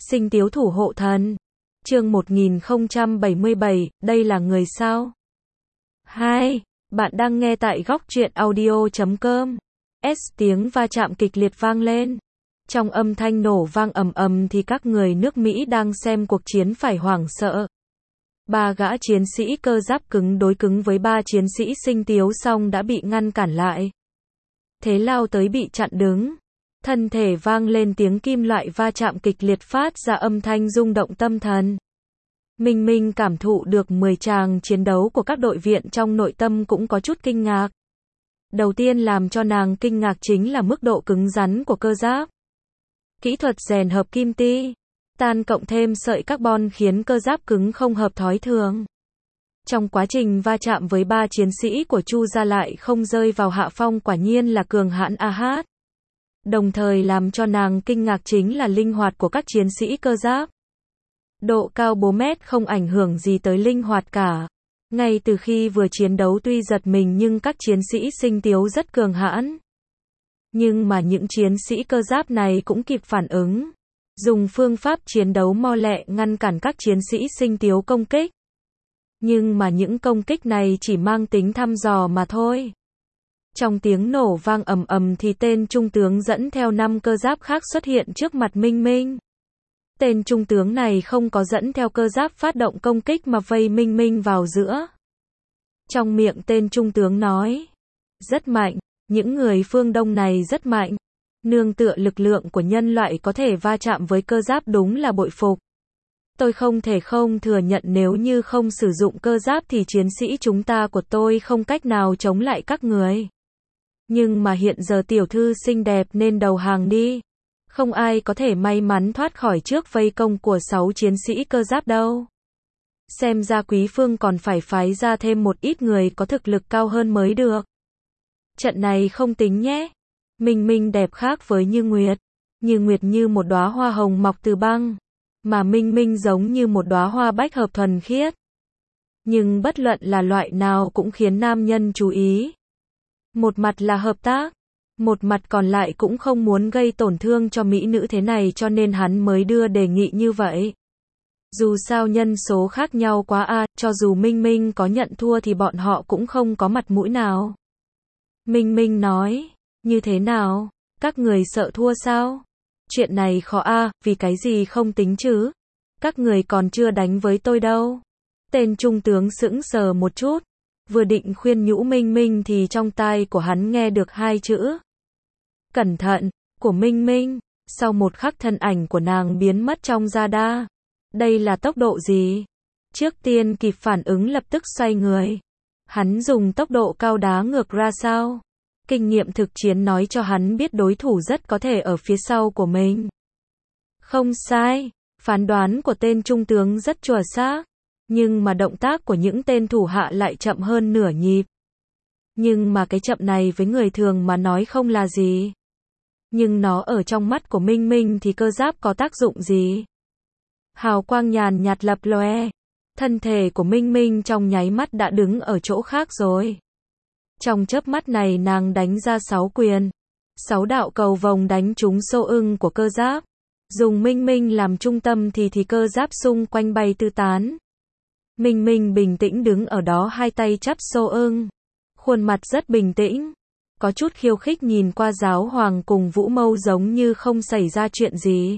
Sinh tiếu thủ hộ thần. Chương 1077, đây là người sao? 2. Bạn đang nghe tại góc truyện audio.com. Tiếng va chạm kịch liệt vang lên. Trong âm thanh nổ vang ầm ầm thì các người nước Mỹ đang xem cuộc chiến phải hoảng sợ. 3 gã chiến sĩ cơ giáp cứng đối cứng với 3 chiến sĩ sinh tiếu xong đã bị ngăn cản lại. Thế lao tới bị chặn đứng. Thân thể vang lên tiếng kim loại va chạm kịch liệt phát ra âm thanh rung động tâm thần. Minh Minh cảm thụ được 10 tràng chiến đấu của các đội viện trong nội tâm cũng có chút kinh ngạc. Đầu tiên làm cho nàng kinh ngạc chính là mức độ cứng rắn của cơ giáp. Kỹ thuật rèn hợp kim ti tan cộng thêm sợi carbon khiến cơ giáp cứng không hợp thói thường. Trong quá trình va chạm với 3 chiến sĩ của Chu gia lại không rơi vào hạ phong, quả nhiên là cường hãn AH. Đồng thời làm cho nàng kinh ngạc chính là linh hoạt của các chiến sĩ cơ giáp. Độ cao 4 mét không ảnh hưởng gì tới linh hoạt cả. Ngay từ khi vừa chiến đấu tuy giật mình nhưng các chiến sĩ sinh tiếu rất cường hãn. Nhưng mà những chiến sĩ cơ giáp này cũng kịp phản ứng. Dùng phương pháp chiến đấu mau lẹ ngăn cản các chiến sĩ sinh tiếu công kích. Nhưng mà những công kích này chỉ mang tính thăm dò mà thôi. Trong tiếng nổ vang ầm ầm thì tên trung tướng dẫn theo 5 cơ giáp khác xuất hiện trước mặt Minh Minh. Tên trung tướng này không có dẫn theo cơ giáp phát động công kích mà vây Minh Minh vào giữa. Trong miệng tên trung tướng nói, rất mạnh, những người phương Đông này rất mạnh. Nương tựa lực lượng của nhân loại có thể va chạm với cơ giáp đúng là bội phục. Tôi không thể không thừa nhận nếu như không sử dụng cơ giáp thì chiến sĩ chúng ta của tôi không cách nào chống lại các người. Nhưng mà hiện giờ tiểu thư xinh đẹp nên đầu hàng đi. Không ai có thể may mắn thoát khỏi trước vây công của 6 chiến sĩ cơ giáp đâu. Xem ra Quý Phương còn phải phái ra thêm một ít người có thực lực cao hơn mới được. Trận này không tính nhé. Minh Minh đẹp khác với Như Nguyệt. Như Nguyệt như một đóa hoa hồng mọc từ băng. Mà Minh Minh giống như một đóa hoa bách hợp thuần khiết. Nhưng bất luận là loại nào cũng khiến nam nhân chú ý. Một mặt là hợp tác. Một mặt còn lại cũng không muốn gây tổn thương cho mỹ nữ thế này cho nên hắn mới đưa đề nghị như vậy. Dù sao nhân số khác nhau quá cho dù Minh Minh có nhận thua thì bọn họ cũng không có mặt mũi nào. Minh Minh nói, như thế nào? Các người sợ thua sao? Chuyện này khó vì cái gì không tính chứ? Các người còn chưa đánh với tôi đâu. Tên trung tướng sững sờ một chút. Vừa định khuyên nhủ Minh Minh thì trong tai của hắn nghe được 2 chữ. Cẩn thận, của Minh Minh. Sau một khắc thân ảnh của nàng biến mất trong radar. Đây là tốc độ gì? Trước tiên kịp phản ứng lập tức xoay người. Hắn dùng tốc độ cao đá ngược ra sao? Kinh nghiệm thực chiến nói cho hắn biết đối thủ rất có thể ở phía sau của mình. Không sai, phán đoán của tên trung tướng rất chuẩn xác. Nhưng mà động tác của những tên thủ hạ lại chậm hơn nửa nhịp. Nhưng mà cái chậm này với người thường mà nói không là gì. Nhưng nó ở trong mắt của Minh Minh thì cơ giáp có tác dụng gì? Hào quang nhàn nhạt lập lòe. Thân thể của Minh Minh trong nháy mắt đã đứng ở chỗ khác rồi. Trong chớp mắt này nàng đánh ra 6 quyền. 6 đạo cầu vồng đánh trúng xô ưng của cơ giáp. Dùng Minh Minh làm trung tâm thì cơ giáp xung quanh bay tứ tán. Minh Minh bình tĩnh đứng ở đó, hai tay chắp xô ưng. Khuôn mặt rất bình tĩnh. Có chút khiêu khích nhìn qua giáo hoàng cùng Vũ Mâu giống như không xảy ra chuyện gì.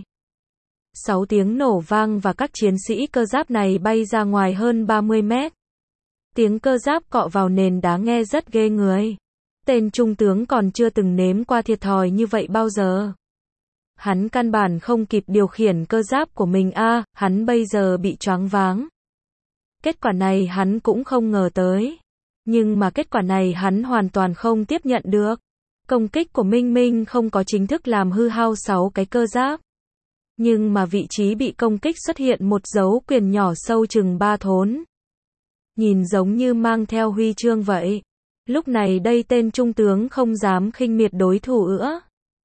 6 tiếng nổ vang và các chiến sĩ cơ giáp này bay ra ngoài hơn 30 mét. Tiếng cơ giáp cọ vào nền đá nghe rất ghê người. Tên trung tướng còn chưa từng nếm qua thiệt thòi như vậy bao giờ. Hắn căn bản không kịp điều khiển cơ giáp của mình hắn bây giờ bị choáng váng. Kết quả này hắn cũng không ngờ tới. Nhưng mà kết quả này hắn hoàn toàn không tiếp nhận được. Công kích của Minh Minh không có chính thức làm hư hao 6 cái cơ giáp. Nhưng mà vị trí bị công kích xuất hiện một dấu quyền nhỏ sâu chừng 3 thốn. Nhìn giống như mang theo huy chương vậy. Lúc này đây tên trung tướng không dám khinh miệt đối thủ nữa.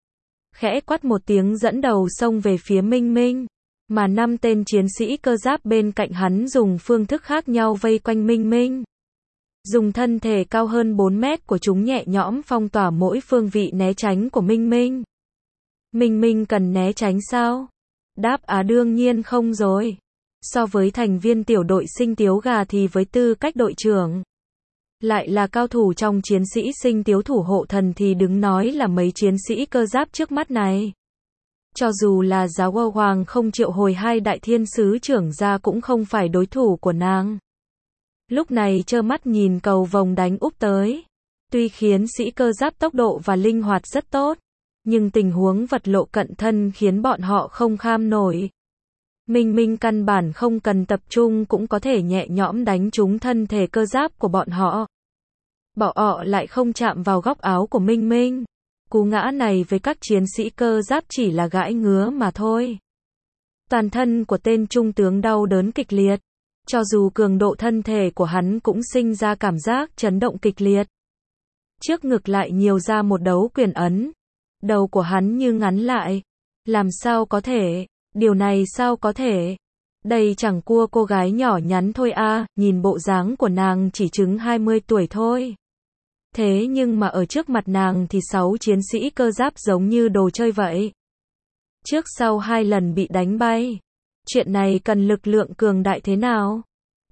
Khẽ quát một tiếng dẫn đầu xông về phía Minh Minh. Mà 5 tên chiến sĩ cơ giáp bên cạnh hắn dùng phương thức khác nhau vây quanh Minh Minh. Dùng thân thể cao hơn 4 mét của chúng nhẹ nhõm phong tỏa mỗi phương vị né tránh của Minh Minh. Minh Minh cần né tránh sao? Đáp đương nhiên không rồi. So với thành viên tiểu đội sinh tiếu gà thì với tư cách đội trưởng, lại là cao thủ trong chiến sĩ sinh tiếu thủ hộ thần thì đứng nói là mấy chiến sĩ cơ giáp trước mắt này. Cho dù là giáo hoàng không triệu hồi hai đại thiên sứ trưởng ra cũng không phải đối thủ của nàng. Lúc này trơ mắt nhìn cầu vồng đánh úp tới. Tuy khiến sĩ cơ giáp tốc độ và linh hoạt rất tốt, nhưng tình huống vật lộn cận thân khiến bọn họ không kham nổi. Minh Minh căn bản không cần tập trung cũng có thể nhẹ nhõm đánh trúng thân thể cơ giáp của bọn họ. Bảo ọ lại không chạm vào góc áo của Minh Minh. Cú ngã này với các chiến sĩ cơ giáp chỉ là gãi ngứa mà thôi. Toàn thân của tên trung tướng đau đớn kịch liệt. Cho dù cường độ thân thể của hắn cũng sinh ra cảm giác chấn động kịch liệt. Trước ngực lại nhiều ra một đấu quyền ấn. Đầu của hắn như ngắn lại. Làm sao có thể? Điều này sao có thể? Đây chẳng qua cô gái nhỏ nhắn thôi nhìn bộ dáng của nàng chỉ chừng 20 tuổi thôi. Thế nhưng mà ở trước mặt nàng thì 6 chiến sĩ cơ giáp giống như đồ chơi vậy. Trước sau 2 lần bị đánh bay. Chuyện này cần lực lượng cường đại thế nào?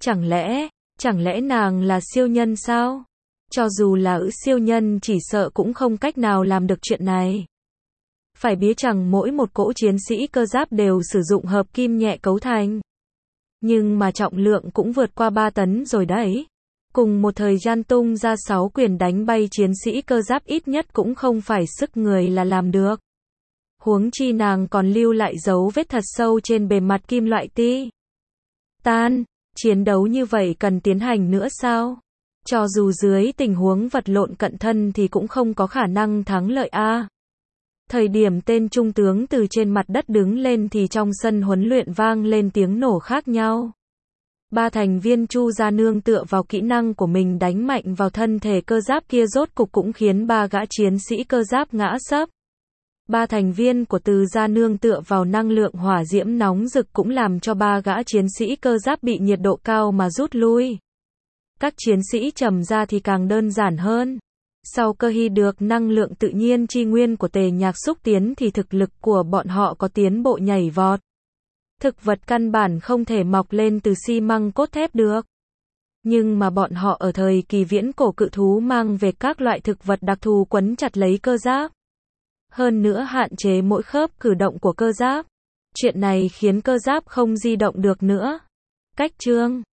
Chẳng lẽ nàng là siêu nhân sao? Cho dù là siêu nhân chỉ sợ cũng không cách nào làm được chuyện này. Phải biết rằng mỗi một cỗ chiến sĩ cơ giáp đều sử dụng hợp kim nhẹ cấu thành. Nhưng mà trọng lượng cũng vượt qua 3 tấn rồi đấy. Cùng một thời gian tung ra 6 quyền đánh bay chiến sĩ cơ giáp ít nhất cũng không phải sức người là làm được. Huống chi nàng còn lưu lại dấu vết thật sâu trên bề mặt kim loại ti tan. Chiến đấu như vậy cần tiến hành nữa sao? Cho dù dưới tình huống vật lộn cận thân thì cũng không có khả năng thắng lợi Thời điểm tên trung tướng từ trên mặt đất đứng lên thì trong sân huấn luyện vang lên tiếng nổ khác nhau. 3 thành viên Chu Gia Nương tựa vào kỹ năng của mình đánh mạnh vào thân thể cơ giáp kia rốt cục cũng khiến 3 gã chiến sĩ cơ giáp ngã sấp. 3 thành viên của Từ Gia Nương tựa vào năng lượng hỏa diễm nóng rực cũng làm cho 3 gã chiến sĩ cơ giáp bị nhiệt độ cao mà rút lui. Các chiến sĩ trầm ra thì càng đơn giản hơn. Sau cơ hy được năng lượng tự nhiên chi nguyên của Tề Nhạc xúc tiến thì thực lực của bọn họ có tiến bộ nhảy vọt. Thực vật căn bản không thể mọc lên từ xi măng cốt thép được. Nhưng mà bọn họ ở thời kỳ viễn cổ cự thú mang về các loại thực vật đặc thù quấn chặt lấy cơ giáp. Hơn nữa hạn chế mỗi khớp cử động của cơ giáp. Chuyện này khiến cơ giáp không di động được nữa. Cách chương